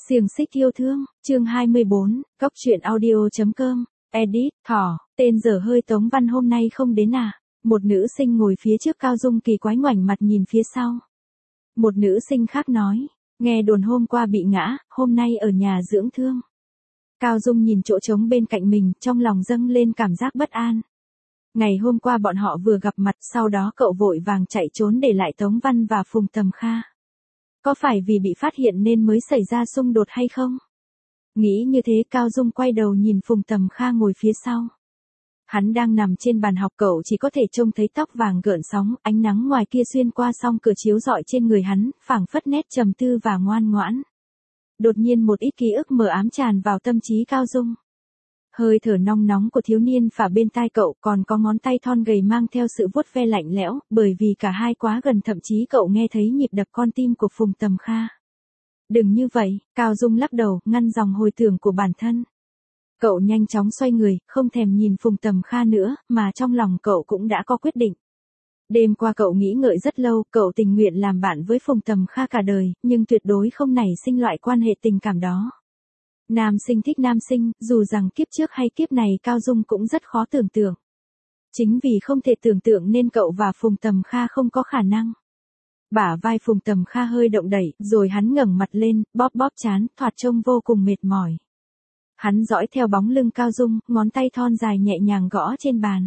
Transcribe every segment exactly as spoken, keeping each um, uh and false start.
Xiềng xích yêu thương, chương hai mươi bốn, Cốc truyện audio.com, edit, thỏ, tên dở hơi Tống Văn hôm nay không đến à? Một nữ sinh ngồi phía trước Cao Dung kỳ quái ngoảnh mặt nhìn phía sau. Một nữ sinh khác nói, nghe đồn hôm qua bị ngã, hôm nay ở nhà dưỡng thương. Cao Dung nhìn chỗ trống bên cạnh mình, trong lòng dâng lên cảm giác bất an. Ngày hôm qua bọn họ vừa gặp mặt, sau đó cậu vội vàng chạy trốn để lại Tống Văn và Phùng Tầm Kha. Có phải vì bị phát hiện nên mới xảy ra xung đột hay không? Nghĩ như thế Cao Dung quay đầu nhìn Phùng Tầm Kha ngồi phía sau. Hắn đang nằm trên bàn học, cậu chỉ có thể trông thấy tóc vàng gợn sóng, ánh nắng ngoài kia xuyên qua song cửa chiếu rọi trên người hắn, phảng phất nét trầm tư và ngoan ngoãn. Đột nhiên một ít ký ức mờ ám tràn vào tâm trí Cao Dung. Hơi thở nong nóng của thiếu niên phả bên tai cậu, còn có ngón tay thon gầy mang theo sự vuốt ve lạnh lẽo, bởi vì cả hai quá gần thậm chí cậu nghe thấy nhịp đập con tim của Phùng Tầm Kha. Đừng như vậy, Cao Dung lắc đầu, ngăn dòng hồi tưởng của bản thân. Cậu nhanh chóng xoay người, không thèm nhìn Phùng Tầm Kha nữa, mà trong lòng cậu cũng đã có quyết định. Đêm qua cậu nghĩ ngợi rất lâu, cậu tình nguyện làm bạn với Phùng Tầm Kha cả đời, nhưng tuyệt đối không nảy sinh loại quan hệ tình cảm đó. Nam sinh thích nam sinh, dù rằng kiếp trước hay kiếp này Cao Dung cũng rất khó tưởng tượng. Chính vì không thể tưởng tượng nên cậu và Phùng Tầm Kha không có khả năng. Bả vai Phùng Tầm Kha hơi động đẩy, rồi hắn ngẩng mặt lên, bóp bóp trán, thoạt trông vô cùng mệt mỏi. Hắn dõi theo bóng lưng Cao Dung, ngón tay thon dài nhẹ nhàng gõ trên bàn.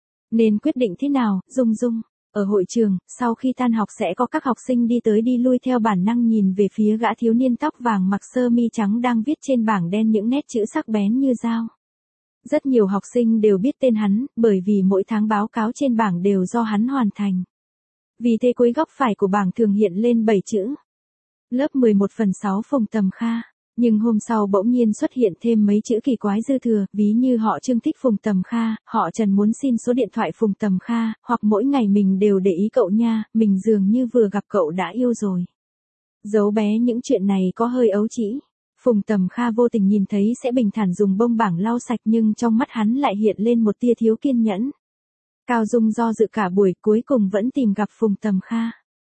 Nên quyết định thế nào, Dung Dung? Ở hội trường, sau khi tan học sẽ có các học sinh đi tới đi lui, theo bản năng nhìn về phía gã thiếu niên tóc vàng mặc sơ mi trắng đang viết trên bảng đen những nét chữ sắc bén như dao. Rất nhiều học sinh đều biết tên hắn, bởi vì mỗi tháng báo cáo trên bảng đều do hắn hoàn thành. Vì thế cuối góc phải của bảng thường hiện lên bảy chữ. Lớp mười một phần sáu Phùng Tầm Kha. Nhưng hôm sau bỗng nhiên xuất hiện thêm mấy chữ kỳ quái dư thừa, ví như họ Trương thích Phùng Tầm Kha, họ Trần muốn xin số điện thoại Phùng Tầm Kha, hoặc mỗi ngày mình đều để ý cậu nha, mình dường như vừa gặp cậu đã yêu rồi. Giấu bé những chuyện này có hơi ấu trĩ. Phùng Tầm Kha vô tình nhìn thấy sẽ bình thản dùng bông bảng lau sạch, nhưng trong mắt hắn lại hiện lên một tia thiếu kiên nhẫn. Cao Dung do dự cả buổi, cuối cùng vẫn tìm gặp Phùng Tầm Kha.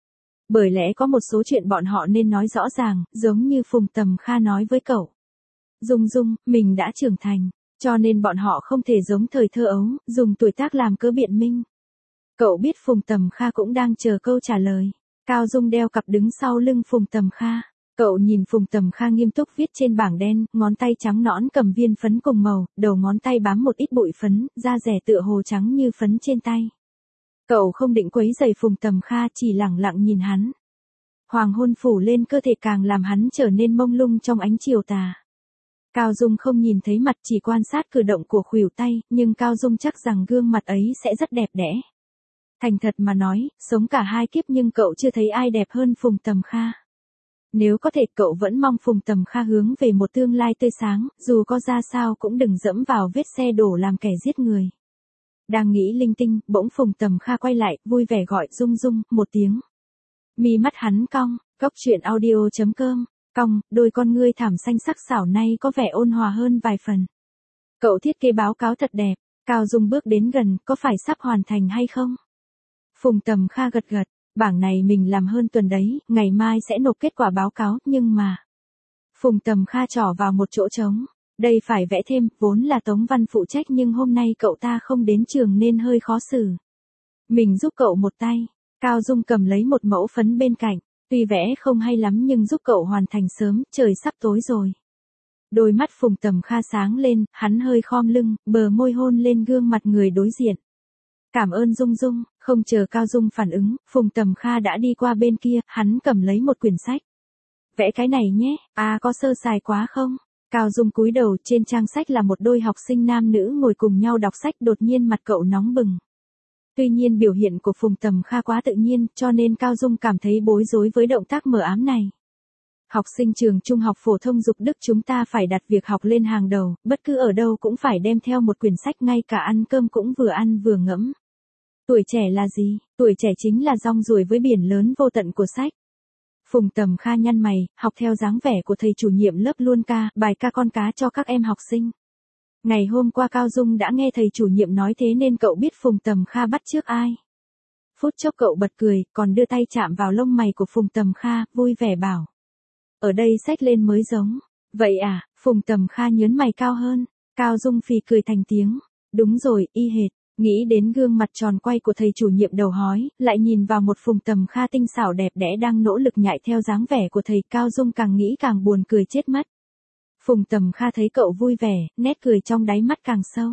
Bởi lẽ có một số chuyện bọn họ nên nói rõ ràng, giống như Phùng Tầm Kha nói với cậu. Dung Dung, mình đã trưởng thành, cho nên bọn họ không thể giống thời thơ ấu, dùng tuổi tác làm cớ biện minh. Cậu biết Phùng Tầm Kha cũng đang chờ câu trả lời. Cao Dung đeo cặp đứng sau lưng Phùng Tầm Kha. Cậu nhìn Phùng Tầm Kha nghiêm túc viết trên bảng đen, ngón tay trắng nõn cầm viên phấn cùng màu, đầu ngón tay bám một ít bụi phấn, da rẻ tựa hồ trắng như phấn trên tay. Cậu không định quấy rầy Phùng Tầm Kha, chỉ lẳng lặng nhìn hắn. Hoàng hôn phủ lên cơ thể càng làm hắn trở nên mông lung trong ánh chiều tà. Cao Dung không nhìn thấy mặt, chỉ quan sát cử động của khuỷu tay, nhưng Cao Dung chắc rằng gương mặt ấy sẽ rất đẹp đẽ. Thành thật mà nói, sống cả hai kiếp nhưng cậu chưa thấy ai đẹp hơn Phùng Tầm Kha. Nếu có thể cậu vẫn mong Phùng Tầm Kha hướng về một tương lai tươi sáng, dù có ra sao cũng đừng dẫm vào vết xe đổ làm kẻ giết người. Đang nghĩ linh tinh, bỗng Phùng Tầm Kha quay lại, vui vẻ gọi Dung Dung, một tiếng. Mi mắt hắn cong, Cốc truyện audio.com, cong, đôi con ngươi thảm xanh sắc sảo nay có vẻ ôn hòa hơn vài phần. Cậu thiết kế báo cáo thật đẹp. Cao Dung bước đến gần, có phải sắp hoàn thành hay không? Phùng Tầm Kha gật gật, bảng này mình làm hơn tuần đấy, ngày mai sẽ nộp kết quả báo cáo, nhưng mà... Phùng Tầm Kha trỏ vào một chỗ trống. Đây phải vẽ thêm, vốn là Tống Văn phụ trách nhưng hôm nay cậu ta không đến trường nên hơi khó xử. Mình giúp cậu một tay. Cao Dung cầm lấy một mẫu phấn bên cạnh, tuy vẽ không hay lắm nhưng giúp cậu hoàn thành sớm, trời sắp tối rồi. Đôi mắt Phùng Tầm Kha sáng lên, hắn hơi khom lưng, bờ môi hôn lên gương mặt người đối diện. Cảm ơn Dung Dung, không chờ Cao Dung phản ứng, Phùng Tầm Kha đã đi qua bên kia, hắn cầm lấy một quyển sách. Vẽ cái này nhé, à có sơ sài quá không? Cao Dung cúi đầu, trên trang sách là một đôi học sinh nam nữ ngồi cùng nhau đọc sách, đột nhiên mặt cậu nóng bừng. Tuy nhiên biểu hiện của Phùng Tầm Kha quá tự nhiên, cho nên Cao Dung cảm thấy bối rối với động tác mờ ám này. Học sinh trường trung học phổ thông Dục Đức chúng ta phải đặt việc học lên hàng đầu, bất cứ ở đâu cũng phải đem theo một quyển sách, ngay cả ăn cơm cũng vừa ăn vừa ngẫm. Tuổi trẻ là gì? Tuổi trẻ chính là rong ruổi với biển lớn vô tận của sách. Phùng Tầm Kha nhăn mày, học theo dáng vẻ của thầy chủ nhiệm lớp luôn ca, bài ca con cá cho các em học sinh. Ngày hôm qua Cao Dung đã nghe thầy chủ nhiệm nói thế nên cậu biết Phùng Tầm Kha bắt chước ai. Phút chốc cậu bật cười, còn đưa tay chạm vào lông mày của Phùng Tầm Kha, vui vẻ bảo. ở đây xách lên mới giống. Vậy à, Phùng Tầm Kha nhớn mày cao hơn. Cao Dung phì cười thành tiếng. Đúng rồi, y hệt. Nghĩ đến gương mặt tròn quay của thầy chủ nhiệm đầu hói, lại nhìn vào một Phùng Tầm Kha tinh xảo đẹp đẽ đang nỗ lực nhại theo dáng vẻ của thầy, Cao Dung càng nghĩ càng buồn cười chết mất. Phùng Tầm Kha thấy cậu vui vẻ, nét cười trong đáy mắt càng sâu.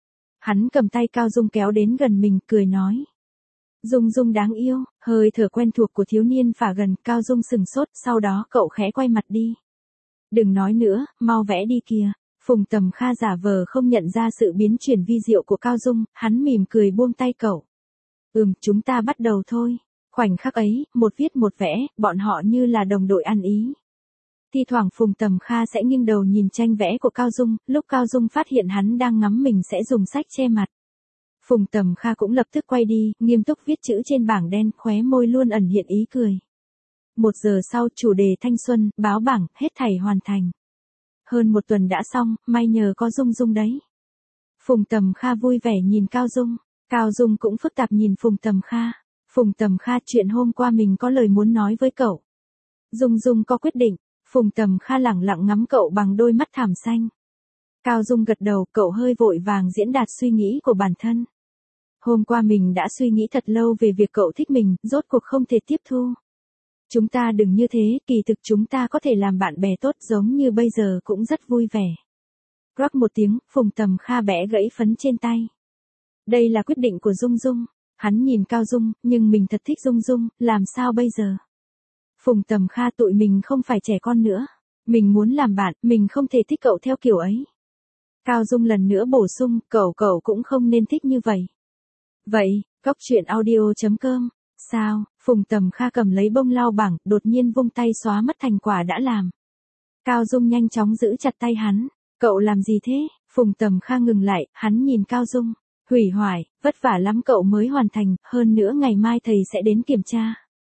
Hắn cầm tay Cao Dung kéo đến gần mình, cười nói. Dung Dung đáng yêu, hơi thở quen thuộc của thiếu niên phả gần, Cao Dung sừng sốt, sau đó cậu khẽ quay mặt đi. Đừng nói nữa, mau vẽ đi kìa. Phùng Tầm Kha giả vờ không nhận ra sự biến chuyển vi diệu của Cao Dung, hắn mỉm cười buông tay cậu. Ừm, chúng ta bắt đầu thôi. Khoảnh khắc ấy, một viết một vẽ, bọn họ như là đồng đội ăn ý. Thi thoảng Phùng Tầm Kha sẽ nghiêng đầu nhìn tranh vẽ của Cao Dung, lúc Cao Dung phát hiện hắn đang ngắm mình sẽ dùng sách che mặt. Phùng Tầm Kha cũng lập tức quay đi, nghiêm túc viết chữ trên bảng đen, khóe môi luôn ẩn hiện ý cười. Một giờ sau, chủ đề thanh xuân, báo bảng, hết thảy hoàn thành. Hơn một tuần đã xong, may nhờ có Dung Dung đấy. Phùng Tầm Kha vui vẻ nhìn Cao Dung. Cao Dung cũng phức tạp nhìn Phùng Tầm Kha. Phùng Tầm Kha, chuyện hôm qua mình có lời muốn nói với cậu. Dung Dung có quyết định. Phùng Tầm Kha lẳng lặng ngắm cậu bằng đôi mắt thảm xanh. Cao Dung gật đầu, cậu hơi vội vàng diễn đạt suy nghĩ của bản thân. Hôm qua mình đã suy nghĩ thật lâu về việc cậu thích mình, rốt cuộc không thể tiếp thu. Chúng ta đừng như thế, kỳ thực chúng ta có thể làm bạn bè tốt giống như bây giờ cũng rất vui vẻ. Rắc một tiếng, Phùng Tầm Kha bẻ gãy phấn trên tay. Đây là quyết định của Dung Dung. Hắn nhìn Cao Dung, nhưng mình thật thích Dung Dung, làm sao bây giờ? Phùng Tầm Kha, tụi mình không phải trẻ con nữa. Mình muốn làm bạn, mình không thể thích cậu theo kiểu ấy. Cao Dung lần nữa bổ sung, cậu cậu cũng không nên thích như vậy. Vậy, Cóc Truyện Audio chấm com. Sao? Phùng Tầm Kha cầm lấy bông lau bảng, đột nhiên vung tay xóa mất thành quả đã làm. Cao Dung nhanh chóng giữ chặt tay hắn. Cậu làm gì thế? Phùng Tầm Kha ngừng lại, hắn nhìn Cao Dung. Hủy hoại, vất vả lắm cậu mới hoàn thành, hơn nữa ngày mai thầy sẽ đến kiểm tra.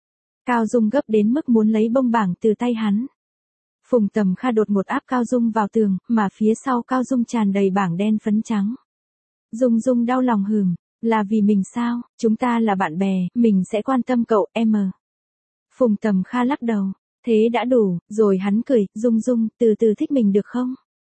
Cao Dung gấp đến mức muốn lấy bông bảng từ tay hắn. Phùng Tầm Kha đột một áp Cao Dung vào tường, mà phía sau Cao Dung tràn đầy bảng đen phấn trắng. Dung Dung đau lòng hừm. Là vì mình sao? Chúng ta là bạn bè, mình sẽ quan tâm cậu, em. Phùng Tầm Kha lắc đầu. Thế đã đủ, rồi hắn cười, Dung Dung, từ từ thích mình được không?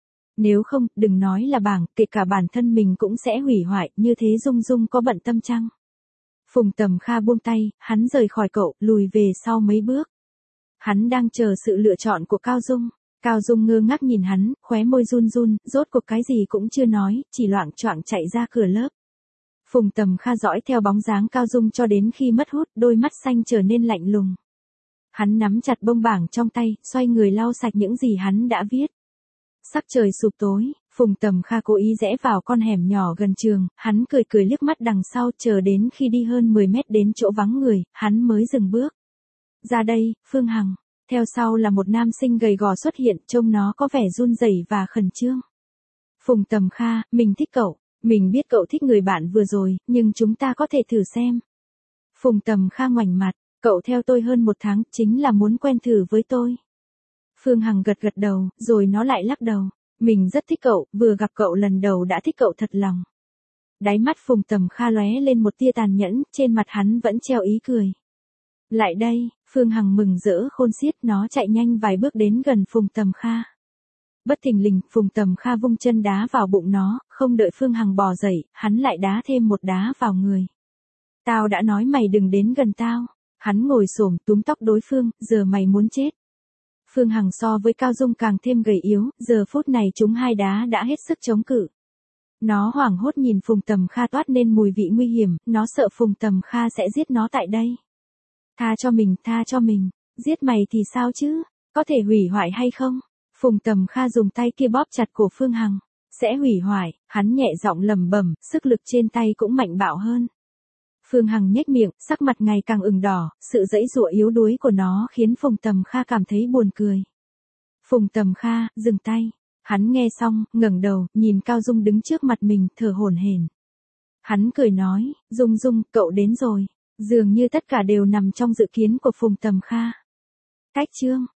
Nếu không, đừng nói là bảng, kể cả bản thân mình cũng sẽ hủy hoại, như thế Dung Dung có bận tâm chăng? Phùng Tầm Kha buông tay, hắn rời khỏi cậu, lùi về sau mấy bước. Hắn đang chờ sự lựa chọn của Cao Dung. Cao Dung ngơ ngác nhìn hắn, khóe môi run run, rốt cuộc cái gì cũng chưa nói, chỉ loạng choạng chạy ra cửa lớp. Phùng Tầm Kha dõi theo bóng dáng Cao Dung cho đến khi mất hút, đôi mắt xanh trở nên lạnh lùng. Hắn nắm chặt bông bảng trong tay, xoay người lau sạch những gì hắn đã viết. Sắc trời sụp tối, Phùng Tầm Kha cố ý rẽ vào con hẻm nhỏ gần trường, hắn cười cười liếc mắt đằng sau, chờ đến khi đi hơn mười mét đến chỗ vắng người, hắn mới dừng bước. Ra đây, Phương Hằng. Theo sau là một nam sinh gầy gò xuất hiện, trông nó có vẻ run rẩy và khẩn trương. Phùng Tầm Kha, mình thích cậu. Mình biết cậu thích người bạn vừa rồi, nhưng chúng ta có thể thử xem. Phùng Tầm Kha ngoảnh mặt, cậu theo tôi hơn một tháng, chính là muốn quen thử với tôi. Phương Hằng gật gật đầu, rồi nó lại lắc đầu. Mình rất thích cậu, vừa gặp cậu lần đầu đã thích cậu thật lòng. Đáy mắt Phùng Tầm Kha lóe lên một tia tàn nhẫn, trên mặt hắn vẫn treo ý cười. Lại đây, Phương Hằng mừng rỡ khôn xiết, nó chạy nhanh vài bước đến gần Phùng Tầm Kha. Bất thình lình, Phùng Tầm Kha vung chân đá vào bụng nó, không đợi Phương Hằng bò dậy, hắn lại đá thêm một đá vào người. Tao đã nói mày đừng đến gần tao. Hắn ngồi xổm túm tóc đối phương, giờ mày muốn chết. Phương Hằng so với Cao Dung càng thêm gầy yếu, giờ phút này chúng hai đá đã hết sức chống cự. Nó hoảng hốt nhìn Phùng Tầm Kha toát nên mùi vị nguy hiểm, nó sợ Phùng Tầm Kha sẽ giết nó tại đây. Tha cho mình, tha cho mình, giết mày thì sao chứ, có thể hủy hoại hay không? Phùng Tầm Kha dùng tay kia bóp chặt cổ Phương Hằng. Sẽ hủy hoại, hắn nhẹ giọng lẩm bẩm, sức lực trên tay cũng mạnh bạo hơn. Phương Hằng nhếch miệng, sắc mặt ngày càng ửng đỏ, sự giãy giụa yếu đuối của nó khiến Phùng Tầm Kha cảm thấy buồn cười. Phùng Tầm Kha, dừng tay. Hắn nghe xong, ngẩng đầu, nhìn Cao Dung đứng trước mặt mình, thở hổn hển. Hắn cười nói, Dung Dung, cậu đến rồi. Dường như tất cả đều nằm trong dự kiến của Phùng Tầm Kha. Cách chương